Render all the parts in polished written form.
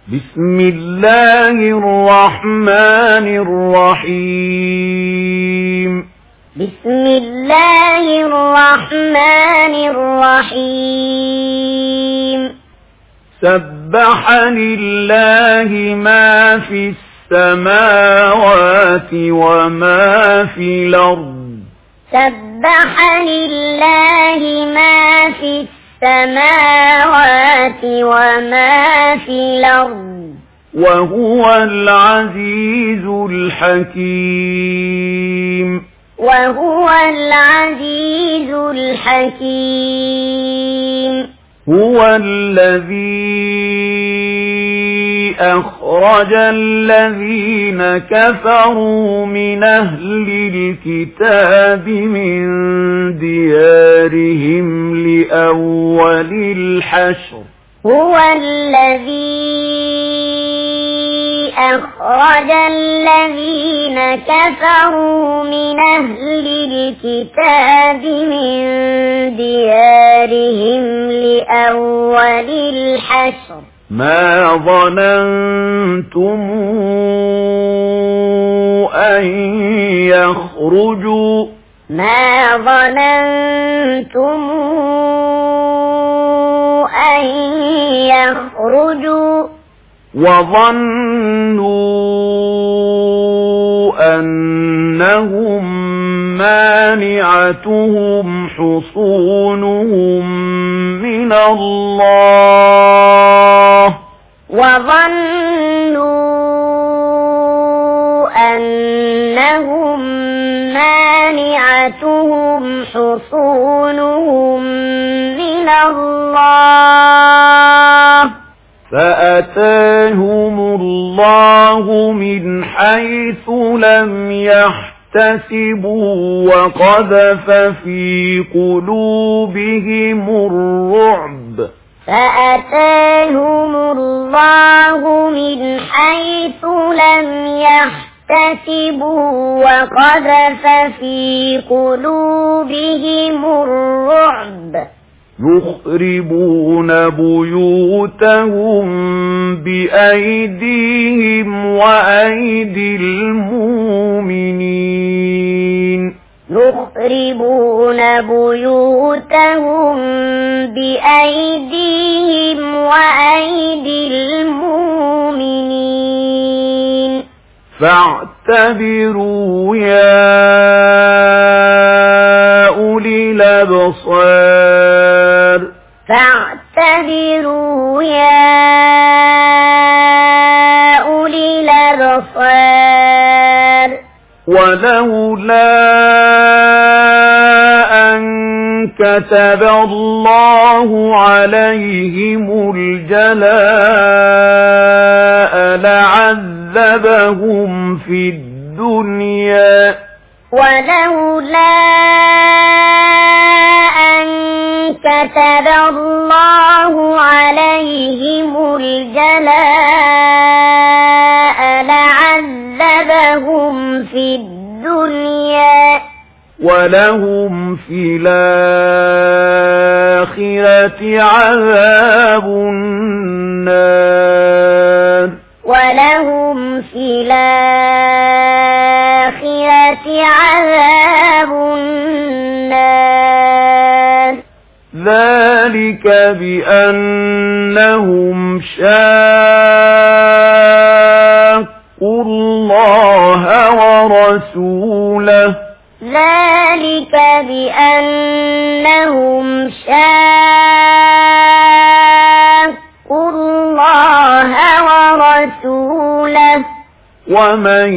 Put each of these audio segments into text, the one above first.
بسم الله الرحمن الرحيم. بسم الله الرحمن الرحيم. سبح لله ما في السماوات وما في الأرض. سبح لله ما في السماوات وما في الأرض وهو العزيز الحكيم. وهو العزيز الحكيم. هو الذي أخرج الذين كفروا من أهل الكتاب من ديارهم لأول الحشر. هو الذي أخرج الذين كفروا من أهل الكتاب من ديارهم لأول الحشر. ما ظننتم أن يخرجوا. ما ظننتم أن يخرجوا. وظنوا أنهم مانعتهم حصونهم من الله. وظنوا أنهم مانعتهم حصونهم من الله. فأتاهم الله من حيث لم يحتسبوا وقذف في قلوبهم الرعب. فأتاهم الله من حيث لم يحتسبوا وقذف في قلوبهم الرعب. يخربون بيوتهم بأيديهم وأيدي المؤمنين. يخربون بيوتهم بأيديهم وأيدي المؤمنين. فاعتبروا يا أولي الأبصار. فاعتبروا يا أولي الأبصار. ولولا أن كتب الله عليهم الجلاء لعذبهم في الدنيا. ولولا أن كتب الله عليهم الجلاء لعذبهم في الدنيا. ولهم في الآخرة عذاب النار. ولهم في الآخرة عذاب النار. ذلك بأنهم شاقوا الله ورسوله. ذلك بأنهم شاقوا الله ورسوله. ومن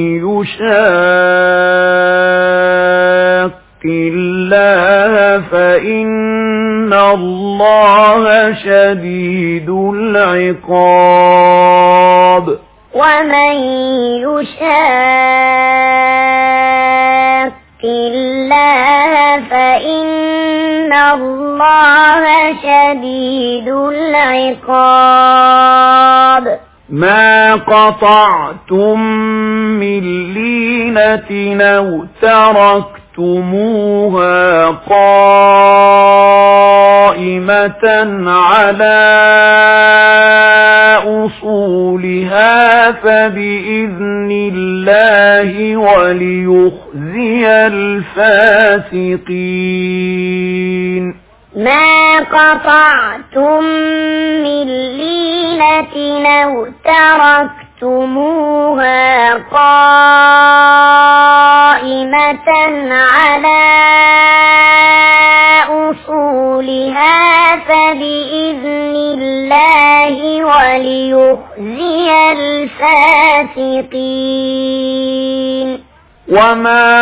يشاق الله فإن الله شديد العقاب. ومن يشاق الله فإن الله شديد العقاب. ما قطعتم من لينة أو تركتموها قائمة على أصولها فبإذن الله وليخزي الفاسقين ما قطعتم من لينة أو تركتموها قائمة على أصولها فبإذن الله وليخزي الفاسقين وما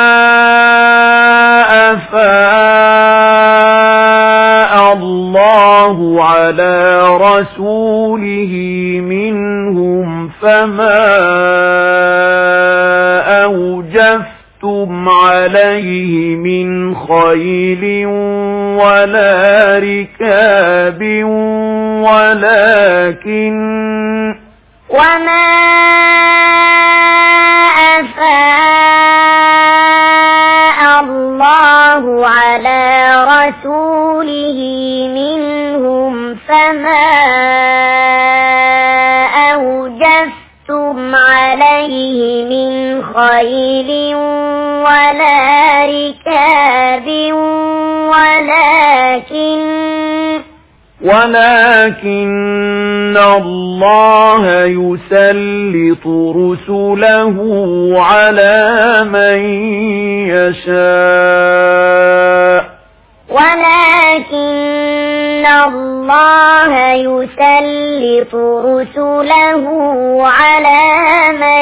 أفاء الله على رسوله منهم فما أوجفتم عليه من خيل ولا ركاب وما أفاء الله على رسوله منهم فما أوجفتم عليه من خيل ولا ركاب ولكن الله يسلط رسله على من يشاء ولكن الله يسلط رسله على من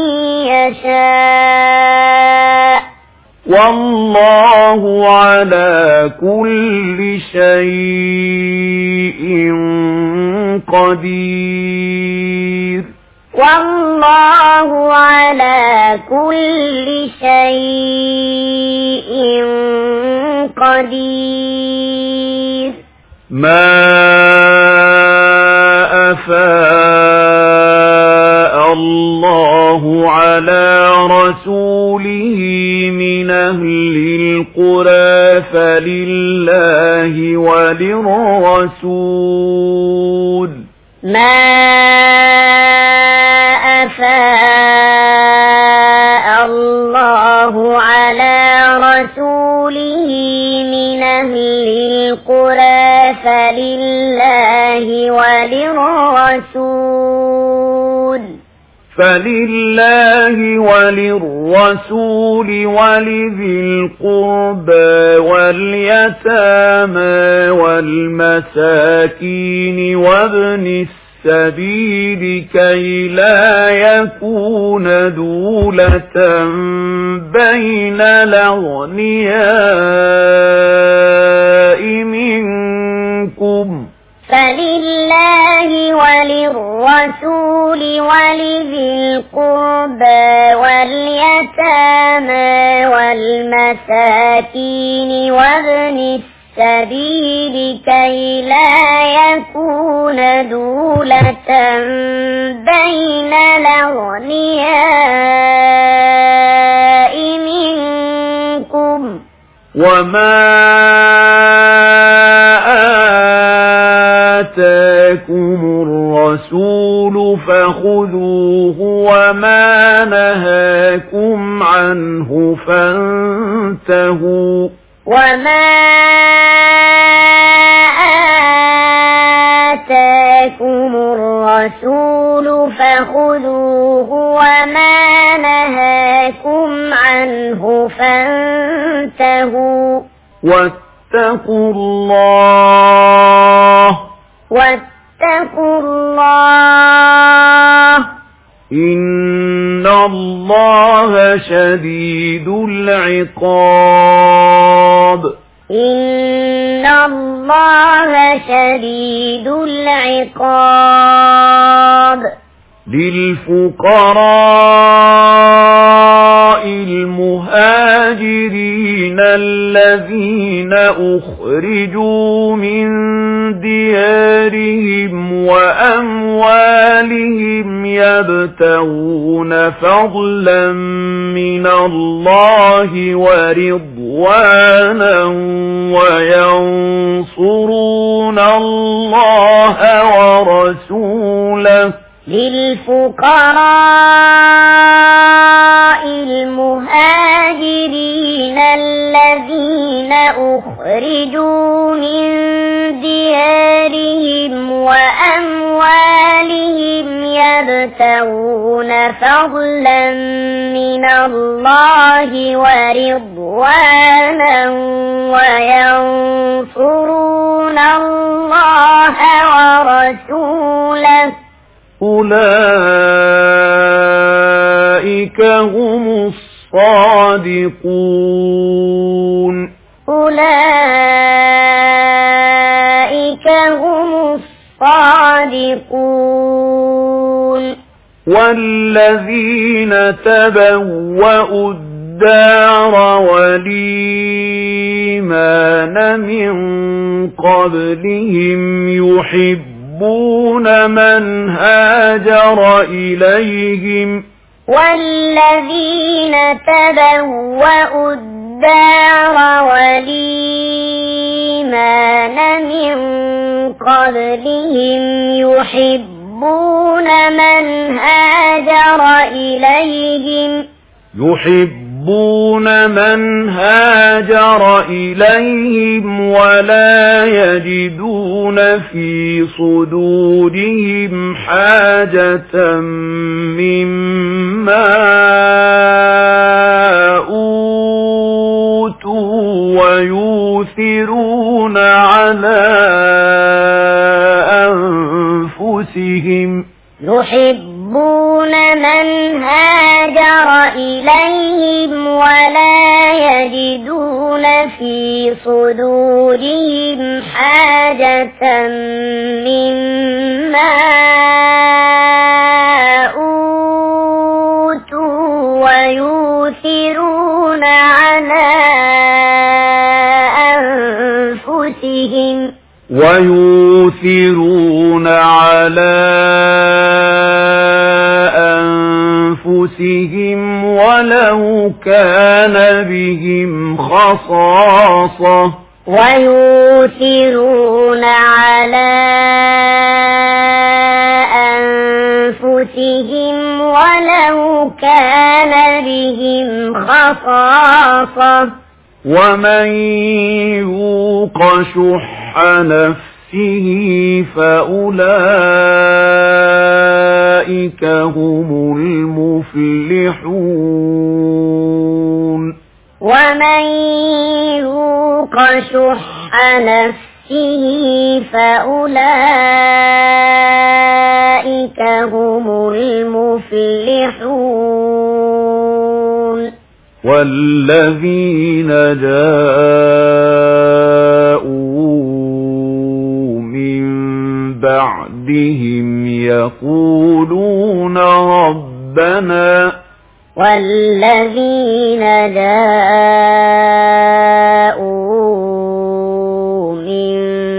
يشاء والله على كل شيء قدير والله على كل شيء قدير ما أفاء الله على رسوله من أهل القرى فلله وللرسول ما أفاء الله على رسوله من أهل القرى فلله وللرسول ولذي القربى واليتامى والمساكين وابن السبيل كي لا يكون دولة بين الأغنياء منكم فلله وللرسول ولذي القربى واليتامى والمساكين وابن السبيل كي لا يكون دولة بين الأغنياء منكم وما آتاكم الرسول فخذوه وما نهاكم عنه فانتهوا وما آتاكم الرسول فخذوه وما نهاكم عنه فانتهوا واتقوا الله إن الله شديد العقاب إن الله شديد العقاب للفقراء المهاجرين الذين أخرجوا من ديارهم وأموالهم يبتغون فضلا من الله ورضوانا وينصرون الله ورسوله. للفقراء المهاجرين الذين أخرجوا من ديارهم وأموالهم يبتغون فضلا من الله ورضوانا وينصرون الله ورسوله. أولئك هم الصادقون. أولئك هم الصادقون. والذين تبوأوا الدار والإيمان من قبلهم يحبون من هاجر إليهم. والذين تبوأوا الدار والإيمان من قبلهم يحبون من هاجر إليهم. يحبون من هاجر إليهم ولا يجدون في صدورهم حاجة مما أوتوا ويؤثرون على أنفسهم. يحبون من هاجر إليهم ولا يجدون في صدورهم حاجة مما أوتوا ويؤثرون على أنفسهم. ويؤثرون على أنفسهم ولو كان بهم خصاصة. ويؤثرون على أنفسهم ولو كان بهم خصاصة. ومن يوق شح نفسه فأولئك هم المفلحون. ومن يوق شح نفسه فأولئك هم المفلحون. والذين جاءوا من بعدهم يقولون ربنا والذين جاءوا من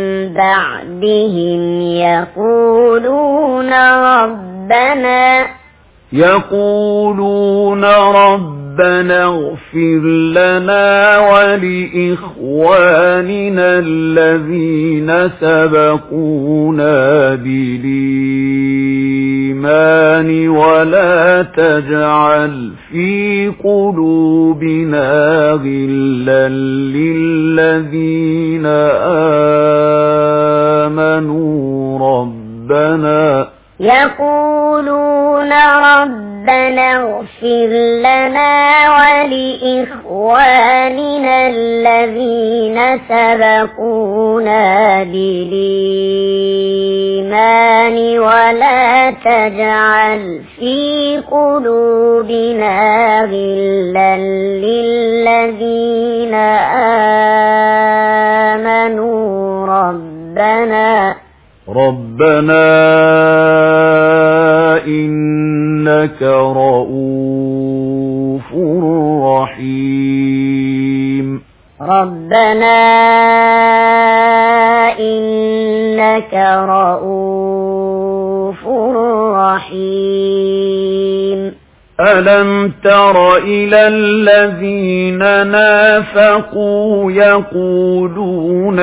بعدهم يقولون ربنا اغفر لنا ولإخواننا الذين سبقونا بالإيمان ولا تجعل في قلوبنا غلا للذين آمنوا ربنا. يقولون ربنا اغفر لنا ولإخواننا الذين سبقونا بالإيمان ولا تجعل في قلوبنا غلا للذين آمنوا ربنا إنك رؤوف ربنا إنك رؤوف رحيم ألم تر إلى الذين نافقوا يقولون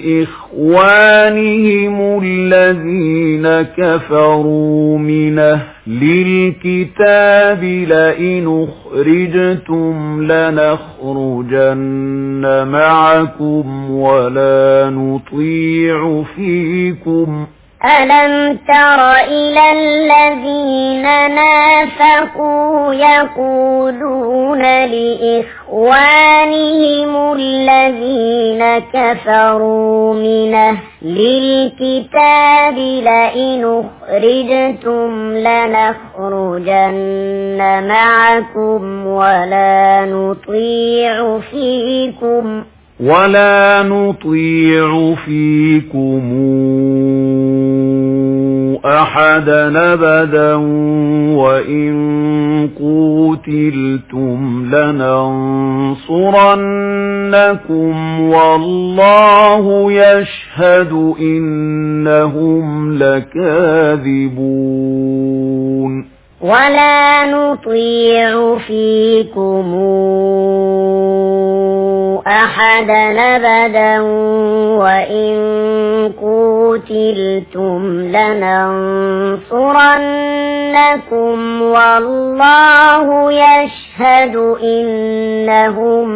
لإخوانهم الذين كفروا من أهل الكتاب لئن أخرجتم لنخرجن معكم ولا نطيع فيكم ألم تر إلى الذين نافقوا يقولون لإخوانهم الذين كفروا من أهل الكتاب لئن أخرجتم لنخرجن معكم ولا نطيع فيكم أحدا أبدا وإن قوتلتم لننصرنكم والله يشهد إنهم لكاذبون ولا نطيع فيكم أحدا أبدا وإن قوتلتم لننصرنكم والله يشهد إنهم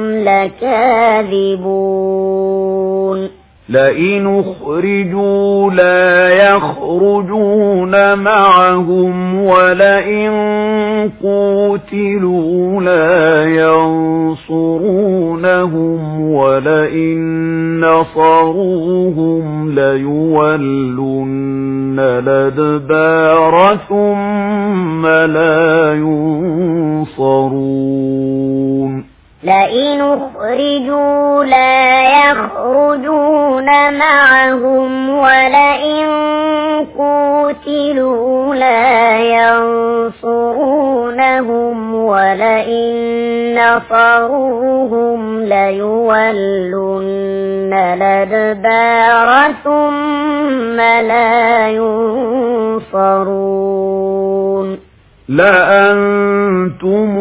لكاذبون لئن أخرجوا لا يخرجون معهم ولئن قوتلوا لا ينصرونهم ولئن نصروهم ليولن الأدبار ثم لا ينصرون لئن أخرجوا لا يخرجون معهم ولئن قوتلوا لا ينصرونهم ولئن نصروهم ليولن الأدبار ثم لا ينصرون لأنتم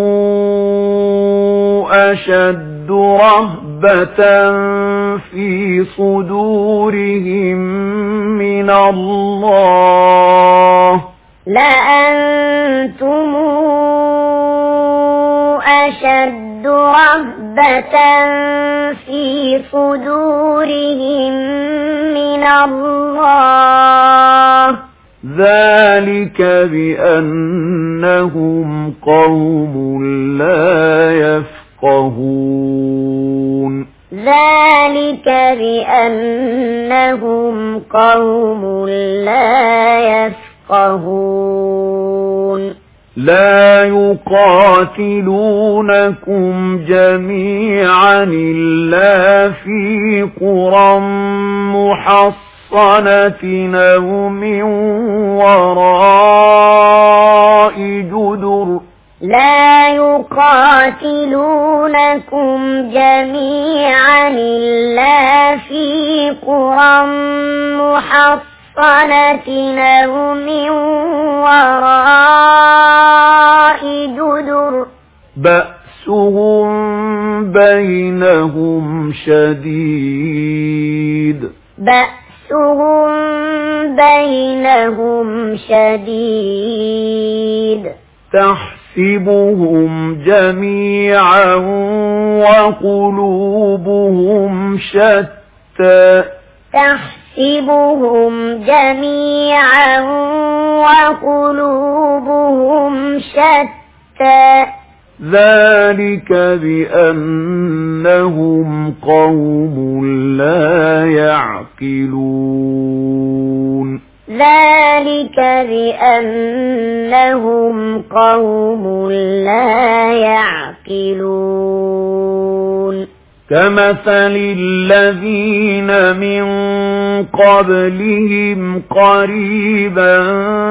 أشد رهبة في صدورهم من الله لأنتم أشد رهبة في صدورهم من الله ذلك بأنهم قوم لا يفقهون ذلك بأنهم قوم لا يفقهون لا يقاتلونكم جميعا إلا في قرى محصنة أو من وراء جدر لا يقاتلونكم جميعا إلا في قرى محصنة أو من وراء جدر بأسهم بينهم شديد بأسهم بينهم شديد تحسبهم جميعا وقلوبهم شتى تحسبهم جميعا وقلوبهم شتى ذلك بأنهم قوم لا يعقلون ذلك بأنهم قوم لا يعقلون كمثل الذين من قبلهم قريبا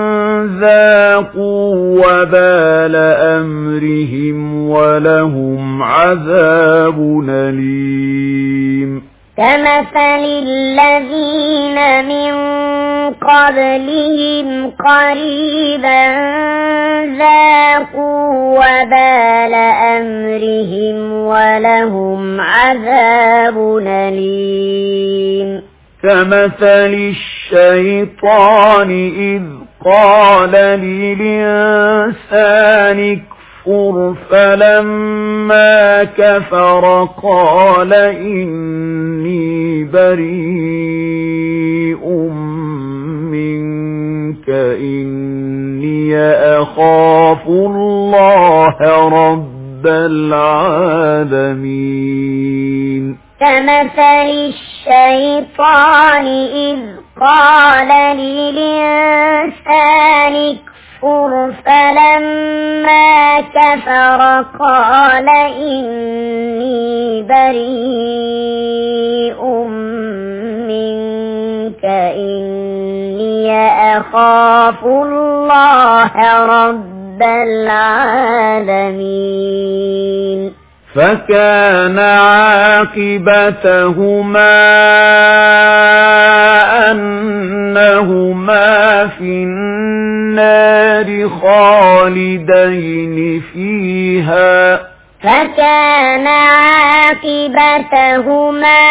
ذاقوا وبال أمرهم ولهم ولهم عذاب أليم كمثل الذين من قبلهم قريبا ذاقوا وبال أمرهم ولهم عذاب أليم كمثل الشيطان إذ قال للإنسان اكفر فلما كفر قال إني بريء منك إني أخاف الله رب العالمين كمثل الشيطان إذ قال للإنسان اكفر فلما كفر قال إني بريء منك إني أخاف الله رب العالمين فكان عاقبتهما أنهما في النار خالدين فيها فكان عاقبتهما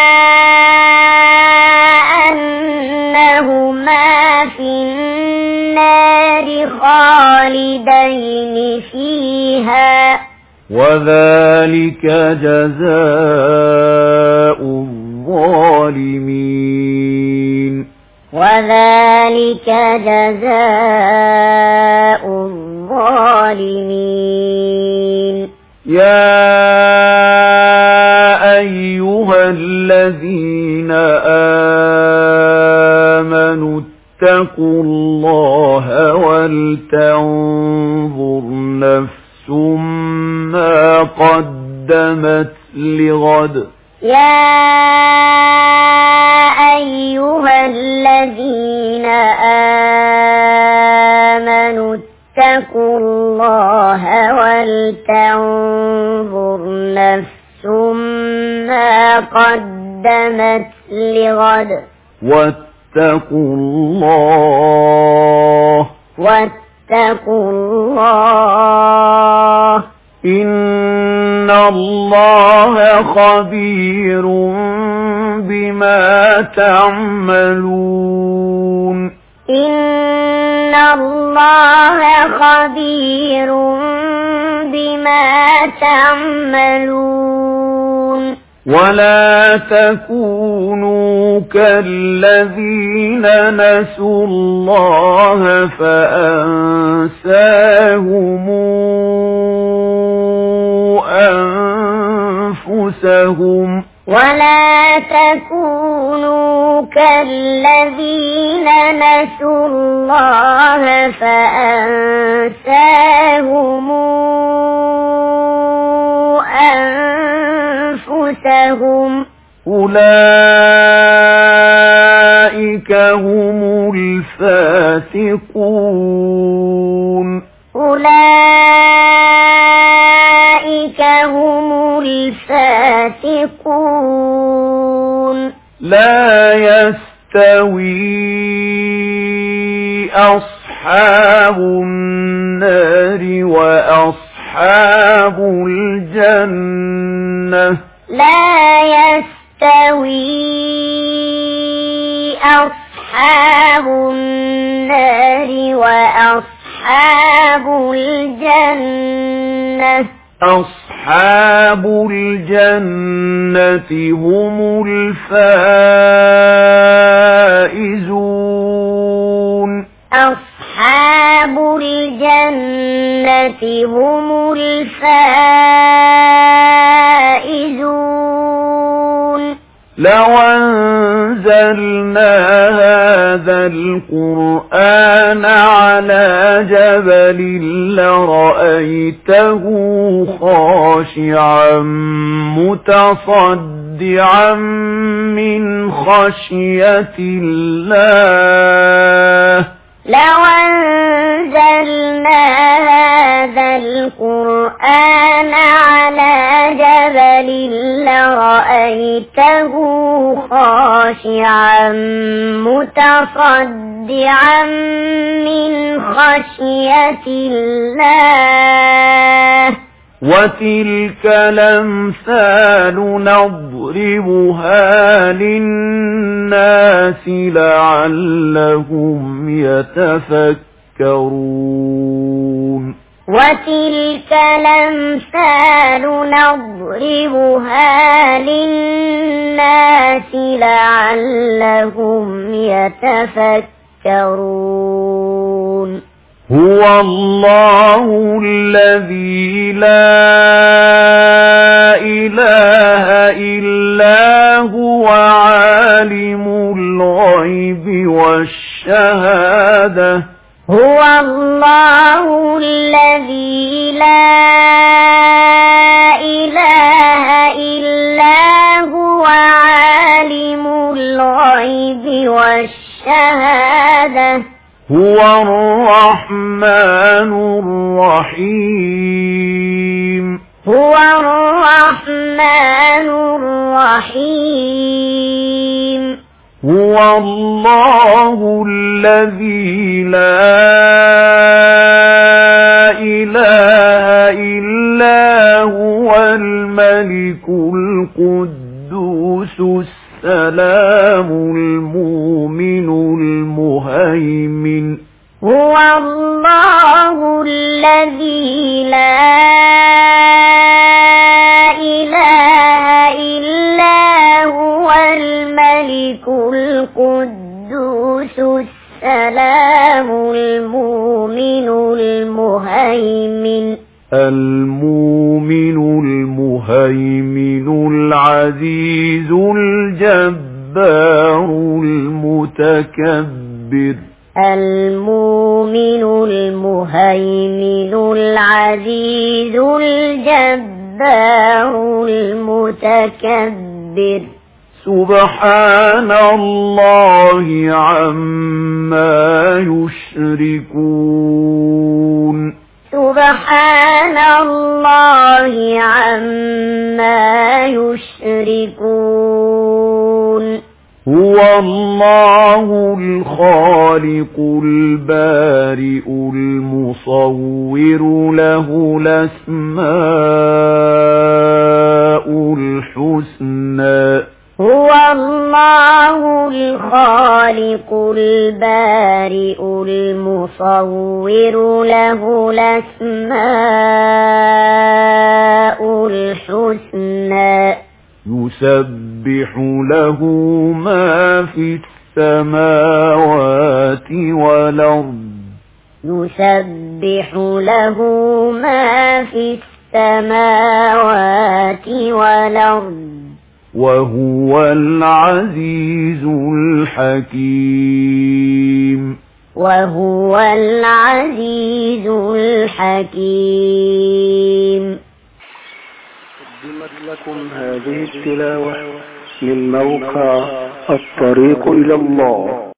أنهما في النار خالدين فيها وذلك جزاء الظالمين وذلك جزاء الظالمين يا أيها الذين آمنوا اتقوا الله ولتنظر نفس ما قدمت لغد يا أيها الذين آمنوا اتقوا الله ولتنظر نفس ما قدمت لغد واتقوا الله إن الله خبير بما تعملون إن الله خبير بما تعملون ولا تكونوا كالذين نسوا الله فأنساهم أنفسهم ولا تكونوا كالذين نسوا الله فأنساهم أنفسهم أولئك هم الفاسقون أولئك هم الفاسقون لا يستوي أصحاب النار وأصحاب الجنة لا يستوي أصحاب النار وأصحاب الجنة أصحاب الجنة هم الفائزون أصحاب الجنة هم الفائزون لو أنزلنا هذا القرآن على جبل لرأيته خاشعا متصدعا من خشية الله لو أنزلنا هذا القرآن على جبل لرأيته خاشعا متصدعا من خشية الله وتلك الأمثال نضربها للناس لعلهم يتفكرون وتلك الأمثال نضربها للناس لعلهم يتفكرون هو الله الذي لا إله إلا هو عالم الغيب والشهادة هو الله الذي لا إله إلا هو عالم الغيب والشهادة هو الرحمن الرحيم هو الرحمن الرحيم هو الله الذي لا إله إلا هو الملك القدوس السلام المؤمن المهيمن هو الله الذي لا إله إلا هو الملك القدوس السلام المؤمن المهيمن العزيز الجبار المتكبر المؤمن المهيمن العزيز الجبار المتكبر سبحان الله عما يشركون سبحان الله عما يشركون هو الله الخالق البارئ المصور له الأسماء الحسنى هو الله الخالق البارئ المصور له الأسماء الحسنى يسبح له ما في السماوات والأرض يسبح له ما في السماوات والأرض وهو العزيز الحكيم وهو العزيز الحكيم. قدمت لكم هذه التلاوة من موقع الطريق إلى الله.